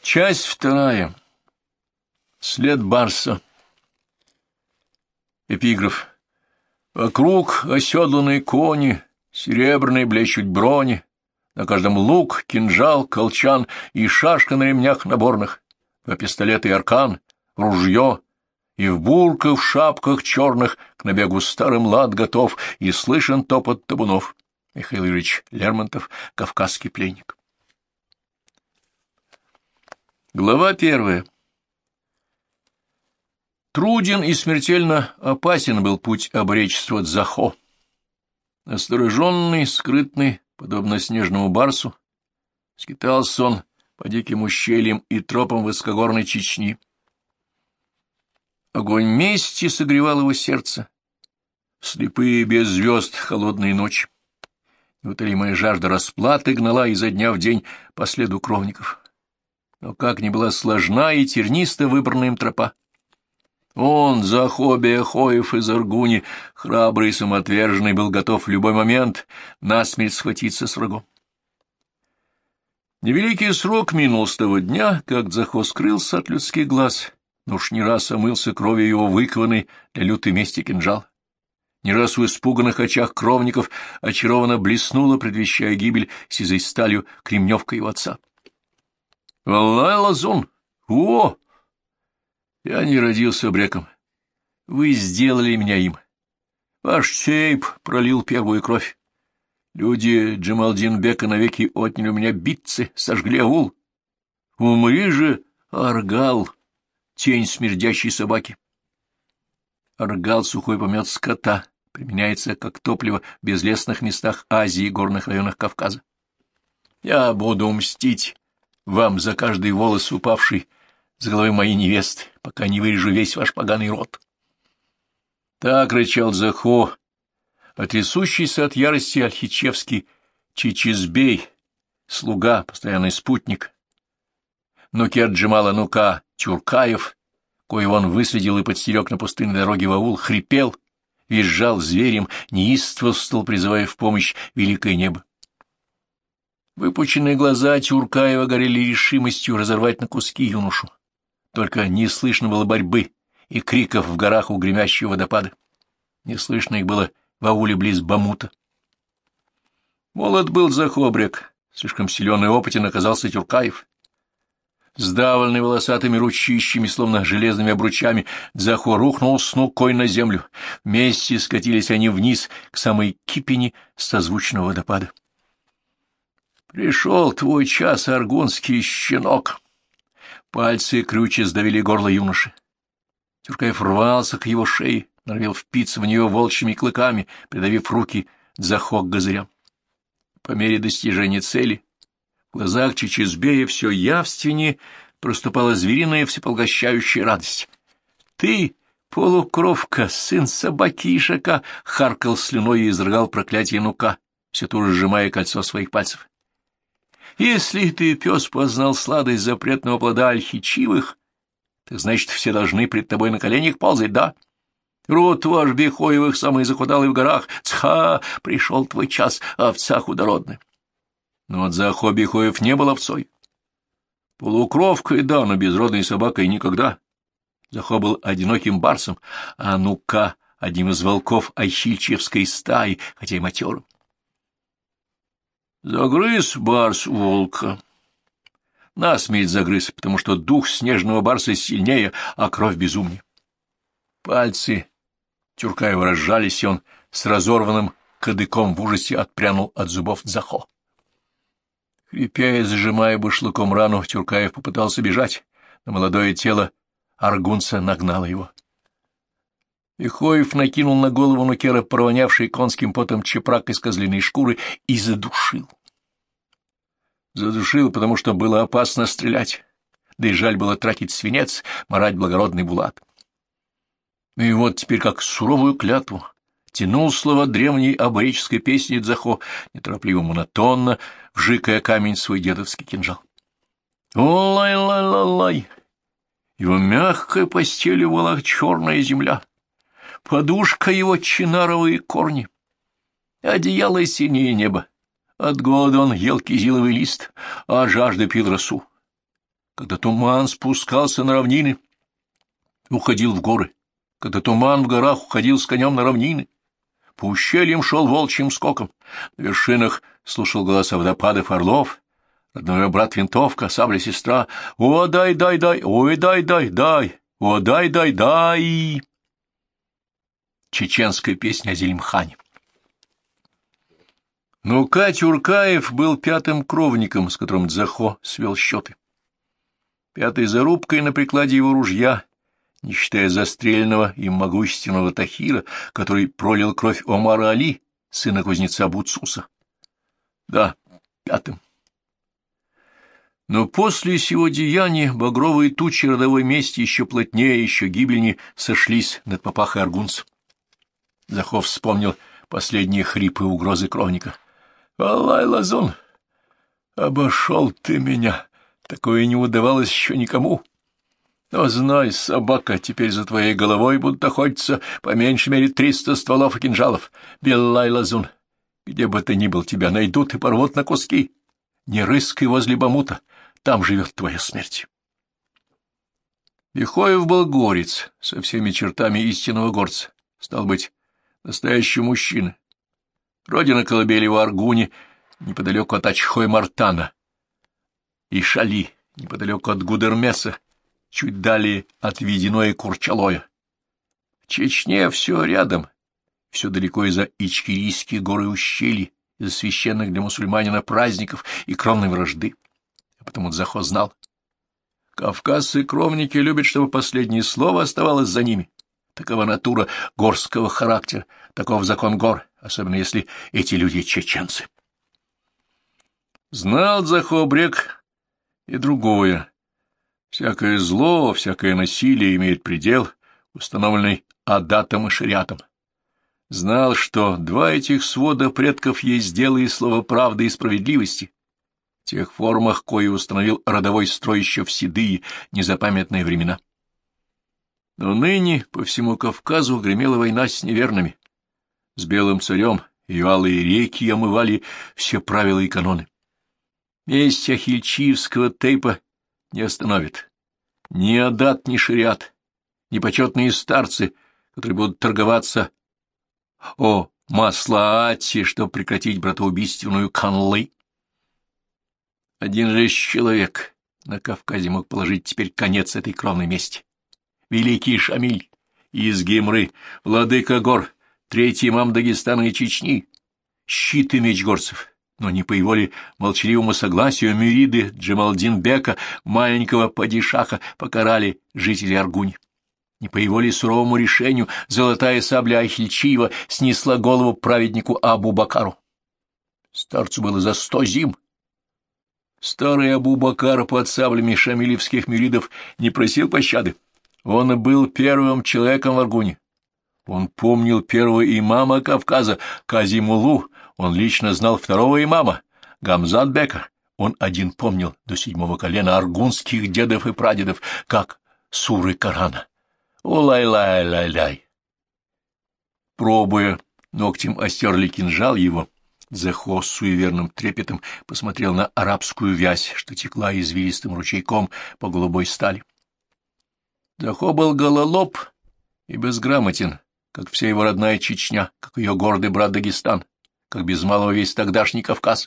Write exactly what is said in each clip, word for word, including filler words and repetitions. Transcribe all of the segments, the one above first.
Часть вторая. След барса. Эпиграф. Вокруг оседланные кони, серебряные блещут брони, на каждом лук, кинжал, колчан и шашка на ремнях наборных, по пистолет и аркан, ружье, и в бурках, в шапках черных к набегу старым лад готов, и слышен топот табунов. Михаил Юрьевич Лермонтов, «Кавказский пленник». Глава первая. Труден и смертельно опасен был путь обречества Дзахо. Настороженный, скрытный, подобно снежному барсу, скитался он по диким ущельям и тропам высокогорной Чечни. Огонь мести согревал его сердце, слепые без звезд холодные ночи. Неутолимая жажда расплаты гнала изо дня в день по следу кровников. Но как ни была сложна и терниста выбранная им тропа, он, Дзахо Беохоев из Аргуни, храбрый и самоотверженный, был готов в любой момент насмерть схватиться с врагом. Невеликий срок минул с того дня, как Дзахо скрылся от людских глаз, но уж не раз омылся кровью его выкованный для лютой мести кинжал. Не раз в испуганных очах кровников очарованно блеснула, предвещая гибель сизой сталью кремневка его отца. «Валлай, лазун! О! Я не родился бреком. Вы сделали меня им. Ваш чейп пролил первую кровь. Люди Джамалдин-бека навеки отняли у меня битцы, сожгли аул. Умри же, Аргал, тень смердящей собаки!» Аргал — сухой помет скота, применяется как топливо в безлесных местах Азии и горных районах Кавказа. Я буду мстить вам за каждый волос, упавший с головы моей невесты, пока не вырежу весь ваш поганый род. Так рычал Дзахо, а трясущийся от ярости Альхичевский Чичизбей, слуга, постоянный спутник, Нукер Джамала Нука Тюркаев, коего он выследил и подстерег на пустынной дороге в аул, хрипел, визжал зверем, неистовствовал, призывая в помощь великое небо. Выпученные глаза Тюркаева горели решимостью разорвать на куски юношу. Только не слышно было борьбы и криков в горах у гремящего водопада. Не слышно их было в ауле близ Бамута. Молод был Захобрек, слишком силен и опытен оказался Тюркаев. Сдавленный волосатыми ручищами, словно железными обручами, Дзахо рухнул с нукой на землю. Вместе скатились они вниз к самой кипени созвучного водопада. «Пришел твой час, аргунский щенок!» Пальцы крючья сдавили горло юноши. Тюркаев рвался к его шее, норовил впиться в нее волчьими клыками, придавив руки Дзахо к газырям. По мере достижения цели в глазах Чичизбея все явственнее проступала звериная всепоглощающая радость. «Ты, полукровка, сын собаки Ишака!» — харкал слюной и изрыгал проклятие Нука, все тоже сжимая кольцо своих пальцев. «Если ты, пес, познал сладость запретного плода альхичивых, так значит, все должны пред тобой на коленях ползать, да? Род ваш Бехоевых самый захудалый в горах, цха, пришел твой час, овца худородная». Но от Дзахо Бехоев не был овцой. Полукровкой, да, но безродной собакой никогда. Дзахо был одиноким барсом, а Нука — одним из волков Айхильчевской стаи, хотя и матерым. Загрыз барс волка. Насмерть загрыз, потому что дух снежного барса сильнее, а кровь безумнее. Пальцы Тюркаева разжались, и он с разорванным кадыком в ужасе отпрянул от зубов Дзахо. Хрипя и зажимая башлыком рану, Тюркаев попытался бежать, но молодое тело аргунца нагнало его. Бехоев накинул на голову Нукера провонявший конским потом чепрак из козлиной шкуры и задушил. Задушил, потому что было опасно стрелять, да и жаль было тратить свинец, марать благородный булат. И вот теперь, как суровую клятву, тянул слова древней аборической песни Дзахо, неторопливо монотонно, вжикая камень свой дедовский кинжал. О-лай-лай-лай-лай! Его мягкой постелью была черная земля, подушка его чинаровые корни, одеяло синее небо. От голода он ел кизиловый лист, а жажда пил росу. когда туман спускался на равнины, уходил в горы, когда туман в горах уходил с конем на равнины. По ущельям шел волчьим скоком, на вершинах слушал голоса водопадов орлов, родной брат винтовка, сабля-сестра. О, дай, дай, дай, ой, дай, дай, дай, о, дай, дай, дай. Чеченская песня о Зелимхане. Но Кать Уркаев был пятым кровником, с которым Дзахо свел счеты. Пятой зарубкой на прикладе его ружья, не считая застреленного им могущественного Тахира, который пролил кровь Омара Али, сына кузнеца Буцуса. Да, пятым. Но после сего деяния багровые тучи родовой мести еще плотнее, еще гибельнее сошлись над папахой аргунцем. Захов вспомнил последние хрипы и угрозы кровника. — Аллай, Лазун, обошел ты меня, такое не удавалось еще никому. Но знай, собака, теперь за твоей головой будут охотиться по меньшей мере триста стволов и кинжалов. Беллай, Лазун, где бы ты ни был, тебя найдут и порвут на куски. Не рыскай возле Бамута, там живет твоя смерть. Бехоев был горец со всеми чертами истинного горца, стал быть, настоящий мужчина. Родина колыбели в Аргуне, неподалеку от Ачхой-Мартана, и Шали, неподалеку от Гудермеса, чуть далее от Вединой Курчалоя. В Чечне все рядом, все далеко из-за Ичкирийских гор и ущелий, из-за священных для мусульманина праздников и кровной вражды. А потому Дзахо знал. Кавказцы кровники любят, чтобы последнее слово оставалось за ними. Такова натура горского характера, таков закон гор, особенно если эти люди чеченцы. Знал Дзахо-Абрек и другое. Всякое зло, всякое насилие имеет предел, установленный адатом и шариатом. Знал, что два этих свода предков есть дело и слово правды и справедливости, в тех формах, кои установил родовой строй еще в седые, незапамятные времена. Но ныне по всему Кавказу гремела война с неверными. С белым царем ее алые реки омывали все правила и каноны. Месть ахильчиевского тейпа не остановит. Ни адат, ни шариат, ни почетные старцы, которые будут торговаться о маслаате, чтобы прекратить братоубийственную канлы. Один лишь человек на Кавказе мог положить теперь конец этой кровной мести. Великий Шамиль из Гимры, владыка гор, третий имам Дагестана и Чечни, щит и меч горцев, но не по его ли молчаливому согласию Мюриды Джамалдин-бека, маленького падишаха, покарали жители Аргуни. Не по его ли суровому решению золотая сабля Ахильчиева снесла голову праведнику Абу-Бакару. Старцу было за сто зим. Старый Абу-Бакар под саблями шамилевских мюридов не просил пощады. Он был первым человеком в Аргуне. Он помнил первого имама Кавказа, Казимулу. Он лично знал второго имама, Гамзат-бека. Он один помнил до седьмого колена аргунских дедов и прадедов, как суры Корана. Улай-лай-лай-лай. Пробуя ногтем остерли кинжал его, Дзахо с суеверным трепетом посмотрел на арабскую вязь, что текла извилистым ручейком по голубой стали. Дзахо был гололоб и безграмотен, как вся его родная Чечня, как ее гордый брат Дагестан, как без малого весь тогдашний Кавказ.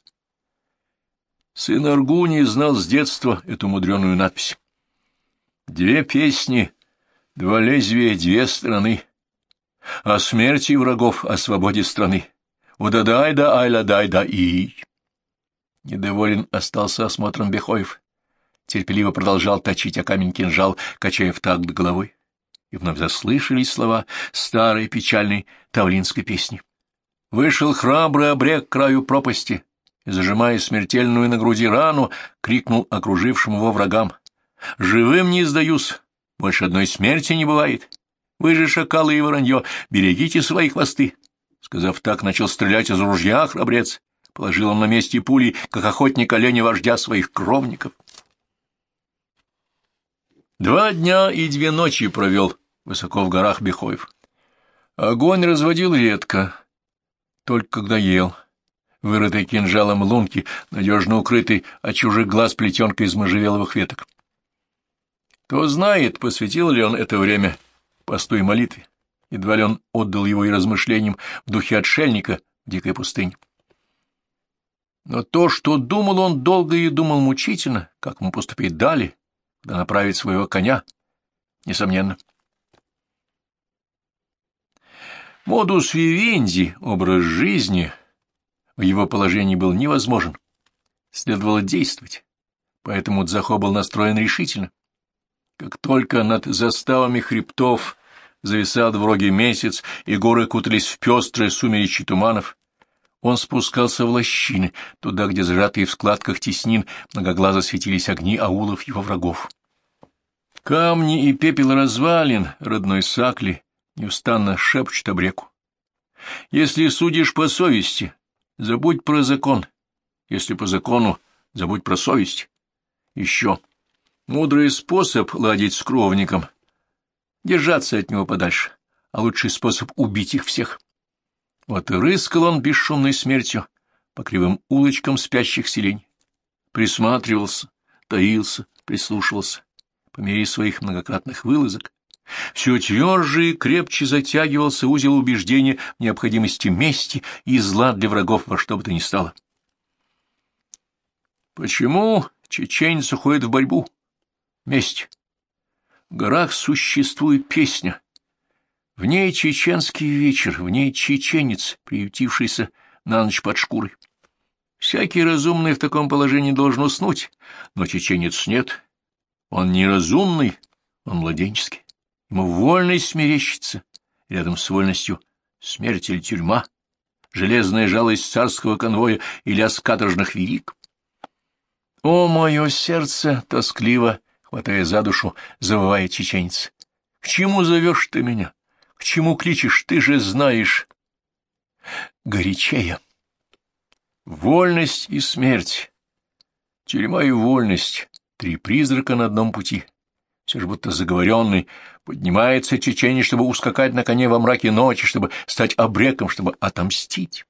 Сын Аргуни знал с детства эту мудреную надпись. Две песни, два лезвия, две стороны. О смерти врагов, о свободе страны. Удадай-да, айла-дай-да-и. Недоволен остался осмотром Бехоев. Терпеливо продолжал точить о камень кинжал, качая в такт головой. И вновь заслышались слова старой печальной тавлинской песни. Вышел храбрый Абрек к краю пропасти и, зажимая смертельную на груди рану, крикнул окружившим его врагам. «Живым не сдаюсь, больше одной смерти не бывает. Вы же, шакалы и воронье, берегите свои хвосты». Сказав так, начал стрелять из ружья храбрец. Положил он на месте пули, как охотник оленя вождя своих кровников. Два дня и две ночи провел высоко в горах Бехоев. Огонь разводил редко, только когда ел. Вырытый кинжалом лунки, надежно укрытый от чужих глаз плетенкой из можжевеловых веток. Кто знает, посвятил ли он это время посту и молитве, едва ли он отдал его и размышлениям в духе отшельника в дикой пустыне. Но то, что думал он долго и думал мучительно, как ему поступить далее, когда направить своего коня, несомненно. Модус вивенди, образ жизни, в его положении был невозможен. Следовало действовать, поэтому Дзахо был настроен решительно. Как только над заставами хребтов зависал двурогий месяц, и горы кутались в пестрые сумеречи туманов, он спускался в лощины, туда, где сжатые в складках теснин многоглазо светились огни аулов его врагов. Камни и пепел развалин родной Сакли неустанно шепчут об реку. Если судишь по совести, забудь про закон. Если по закону, забудь про совесть. Еще мудрый способ ладить с кровником — держаться от него подальше, а лучший способ — убить их всех. Вот и рыскал он бесшумной смертью по кривым улочкам спящих селений. Присматривался, таился, прислушивался. По мере своих многократных вылазок все тверже и крепче затягивался узел убеждения в необходимости мести и зла для врагов во что бы то ни стало. Почему чеченец уходит в борьбу? Месть. В горах существует песня. В ней чеченский вечер, в ней чеченец, приютившийся на ночь под шкурой. Всякий разумный в таком положении должен уснуть, но чеченец нет. Он неразумный, он младенческий. Ему вольность мерещится, рядом с вольностью смерть или тюрьма, железная жалость царского конвоя или лязг каторжных вериг. О, мое сердце, тоскливо, хватая за душу, завывает чеченец. К чему зовешь ты меня? К чему кличешь? Ты же знаешь. Горячее. Вольность и смерть. Тюрьма и вольность. Три призрака на одном пути. Все же будто заговоренный, поднимается чеченец, чтобы ускакать на коне во мраке ночи, чтобы стать обреком, чтобы отомстить.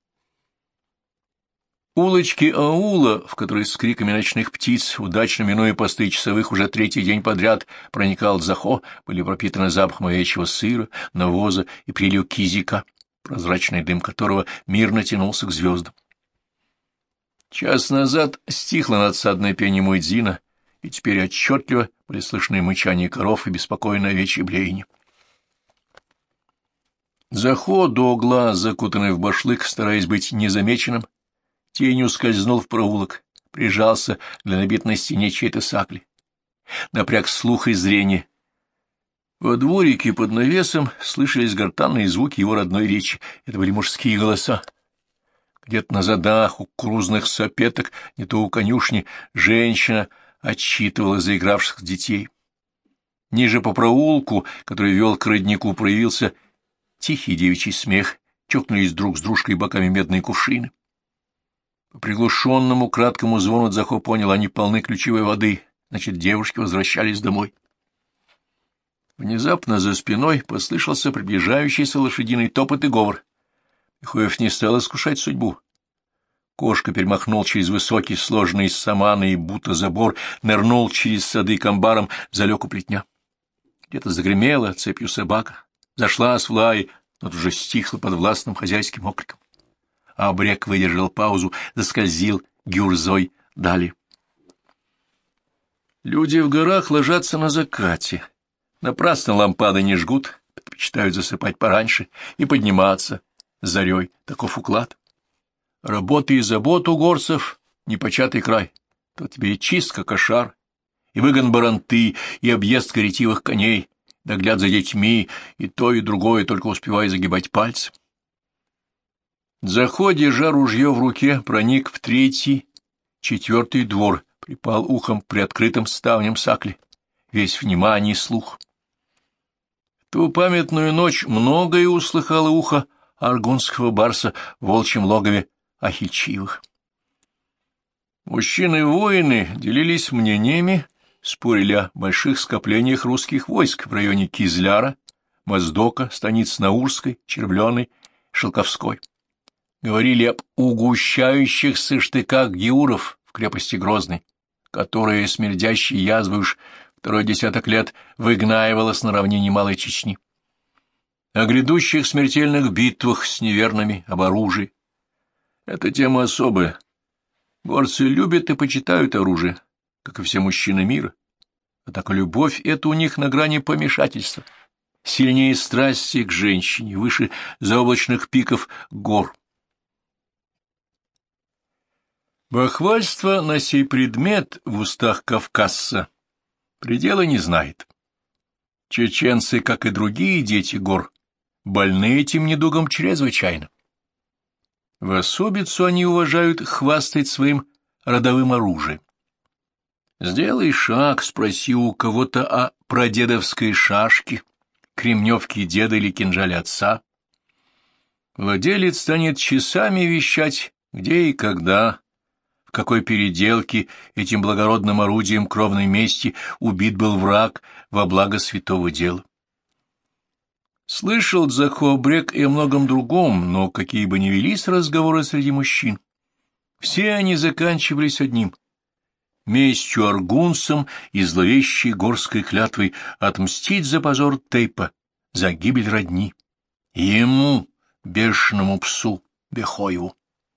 Улочки аула, в которые с криками ночных птиц, удачно минуя посты часовых уже третий день подряд, проникал Дзахо, были пропитаны запахом овечьего сыра, навоза и прилив кизика, прозрачный дым которого мирно тянулся к звездам. Час назад стихло надсадное пение муэдзина, и теперь отчетливо были слышны мычание коров и беспокойное овечье блеяние. Дзахо до глаз, закутанный в башлык, стараясь быть незамеченным, тенью скользнул в проулок, прижался для набитной стене чьей-то сакли. Напряг слух и зрение. Во дворике под навесом слышались гортанные звуки его родной речи. Это были мужские голоса. Где-то на задах у кукурузных сапеток, не то у конюшни, женщина отчитывала заигравших детей. Ниже по проулку, который вел к роднику, проявился тихий девичий смех, чокнулись друг с дружкой боками медные кувшины. По приглушенному краткому звону Дзахо понял, они полны ключевой воды, значит, девушки возвращались домой. Внезапно за спиной послышался приближающийся лошадиный топот и говор. Михоев не стал искушать судьбу. Кошка перемахнул через высокий, сложенный из самана и бута забор, нырнул через сады к амбарам, залег у плетня. Где-то загремела цепью собака, зашла с влаи, но тут же стихла под властным хозяйским окликом. А обрек выдержал паузу, заскользил гюрзой далее. Люди в горах ложатся на закате. Напрасно лампады не жгут, предпочитают засыпать пораньше и подниматься с зарей. Таков уклад. Работа и забот у горцев — непочатый край. То тебе и чистка кошар, и выгон баранты, и объезд ретивых коней, догляд за детьми, и то, и другое, только успевая загибать пальцы. Дзахо, держа ружье в руке, проник в третий, четвертый двор, припал ухом при открытом ставнем сакли, весь внимание и слух. В ту памятную ночь многое услыхало ухо аргунского барса в волчьем логове Ахильчиевых. Мужчины-воины делились мнениями, спорили о больших скоплениях русских войск в районе Кизляра, Моздока, станиц Наурской, Червленой, Шелковской. Говорили об угущающихся штыках геуров в крепости Грозной, которые, смердящие язвы, уж второй десяток лет выгнаивалась на равнине Малой Чечни. О грядущих смертельных битвах с неверными, об оружии. Эта тема особая. Горцы любят и почитают оружие, как и все мужчины мира. Однако любовь — это у них на грани помешательства. Сильнее страсти к женщине, выше заоблачных пиков гор. Бахвальство на сей предмет в устах кавказца предела не знает. Чеченцы, как и другие дети гор, больны этим недугом чрезвычайно. В особицу они уважают хвастать своим родовым оружием. Сделай шаг, спроси у кого-то о прадедовской шашке, кремневке деда или кинжале отца. Владелец станет часами вещать, где и когда, в какой переделке этим благородным орудием кровной мести убит был враг во благо святого дела. Слышал Дзахо Абрек и о многом другом, но какие бы ни велись разговоры среди мужчин, все они заканчивались одним — местью аргунцам и зловещей горской клятвой отмстить за позор Тейпа, за гибель родни. Ему, бешеному псу, Бехоеву.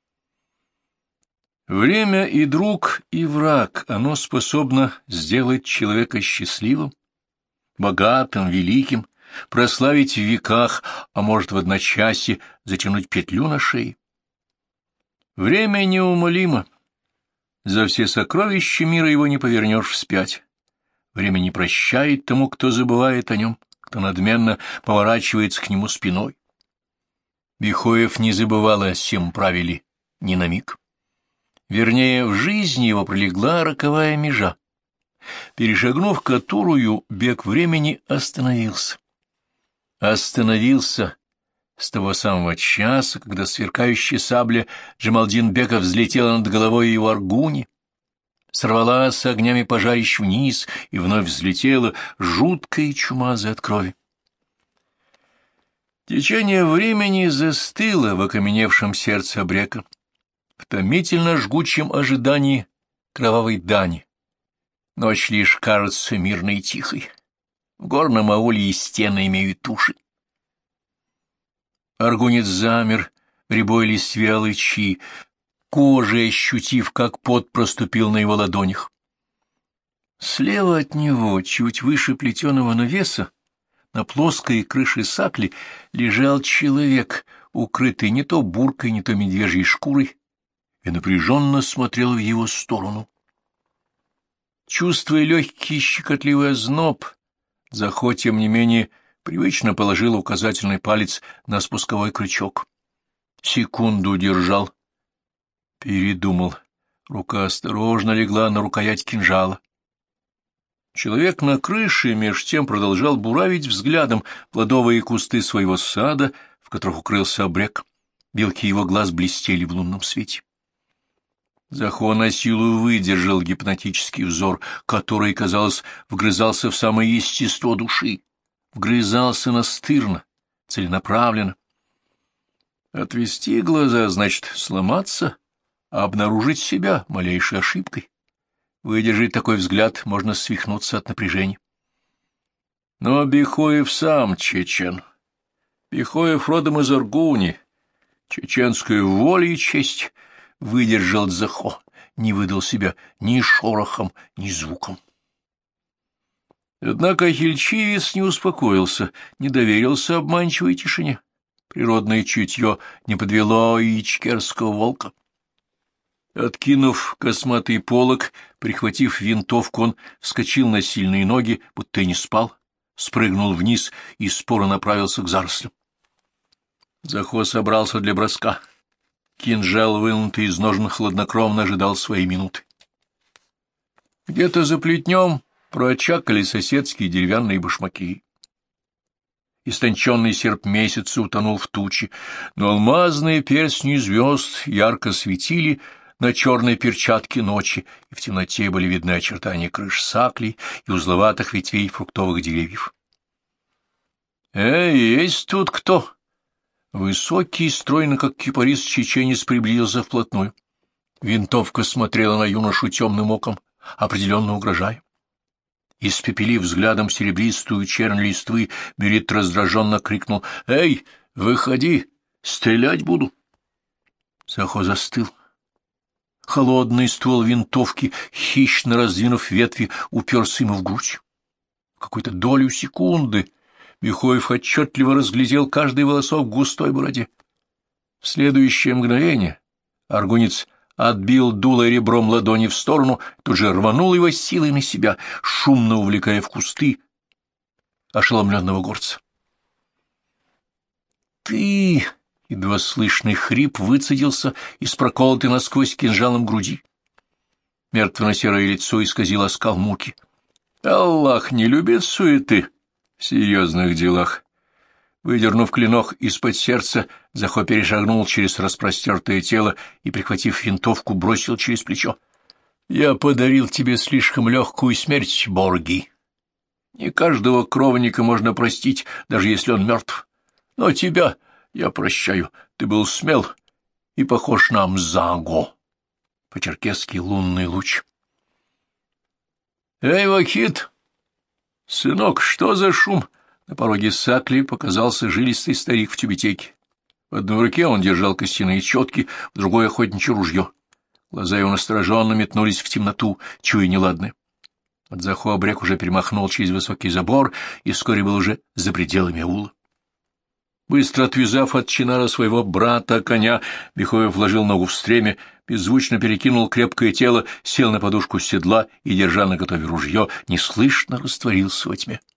Время и друг, и враг, оно способно сделать человека счастливым, богатым, великим, прославить в веках, а может в одночасье затянуть петлю на шее. Время неумолимо. За все сокровища мира его не повернешь вспять. Время не прощает тому, кто забывает о нем, кто надменно поворачивается к нему спиной. Бехоев не забывал о сем правиле ни на миг. Вернее, в жизни его пролегла роковая межа, перешагнув которую бег времени остановился. Остановился с того самого часа, когда сверкающая сабля Джамалдин-бека взлетела над головой его аргуни, сорвалась с огнями пожарищ вниз и вновь взлетела, жуткая и чумазая от крови. Течение времени застыло в окаменевшем сердце Абрека, в томительно жгучем ожидании кровавой дани. Ночь лишь кажется мирной и тихой. В горном ауле и стены имеют уши. Аргунец замер в рябой листве алычи, кожей ощутив, как пот проступил на его ладонях. Слева от него, чуть выше плетеного навеса, на плоской крыше сакли лежал человек, укрытый не то буркой, не то медвежьей шкурой, и напряженно смотрел в его сторону. Чувствуя легкий щекотливый озноб, Дзахо, тем не менее, привычно положил указательный палец на спусковой крючок. Секунду держал. Передумал. Рука осторожно легла на рукоять кинжала. Человек на крыше меж тем продолжал буравить взглядом плодовые кусты своего сада, в которых укрылся Абрек. Белки его глаз блестели в лунном свете. Дзахо на силу выдержал гипнотический взор, который, казалось, вгрызался в самое естество души, вгрызался настырно, целенаправленно. Отвести глаза — значит сломаться, а обнаружить себя малейшей ошибкой. Выдержать такой взгляд — можно свихнуться от напряжения. Но Бехоев сам чечен. Бехоев родом из Аргуни. Чеченская воля и честь — выдержал Дзахо, не выдал себя ни шорохом, ни звуком. Однако хильчивец не успокоился, не доверился обманчивой тишине. Природное чутье не подвело и ичкерского волка. Откинув косматый полог, прихватив винтовку, он вскочил на сильные ноги, будто и не спал, спрыгнул вниз и споро направился к зарослям. Дзахо собрался для броска. Кинжал, вынутый из ножен, хладнокровно ожидал своей минуты. Где-то за плетнем прочакали соседские деревянные башмаки. Истонченный серп месяца утонул в тучи, но алмазные перстни звезд ярко светили на черной перчатке ночи, и в темноте были видны очертания крыш саклей и узловатых ветвей фруктовых деревьев. «Эй, есть тут кто?» Высокий, стройно, как кипарис, чеченец приблизился вплотную. Винтовка смотрела на юношу темным оком, определенно угрожая. Испепелив взглядом серебристую чернь листвы, Мерит раздраженно крикнул: «Эй, выходи! Стрелять буду!» Захо застыл. Холодный ствол винтовки, хищно раздвинув ветви, уперся ему в грудь. В какую-то долю секунды Михоев отчетливо разглядел каждый волосок в густой бороде. В следующее мгновение аргунец отбил дуло ребром ладони в сторону, тут же рванул его силой на себя, шумно увлекая в кусты ошеломленного горца. «Ты!» — едва слышный хрип выцедился из проколотой насквозь кинжалом груди. Мертвенно-серое лицо исказило оскал муки. «Аллах не любит суеты в серьезных делах». Выдернув клинок из-под сердца, Захо перешагнул через распростертое тело и, прихватив винтовку, бросил через плечо: «Я подарил тебе слишком легкую смерть, Борги. Не каждого кровника можно простить, даже если он мертв. Но тебя я прощаю. Ты был смел и похож на Мзаго». По-черкесски лунный луч. «Эй, Вахид! Сынок, что за шум?» На пороге сакли показался жилистый старик в тюбетейке. В одной руке он держал костяные четки, в другой — охотничье ружье. Глаза его настороженно метнулись в темноту, чуя неладное. От Захо обрек уже перемахнул через высокий забор и вскоре был уже за пределами аула. Быстро отвязав от чинара своего брата коня, Михоев вложил ногу в стремя, беззвучно перекинул крепкое тело, сел на подушку седла и, держа наготове ружье, неслышно растворился во тьме.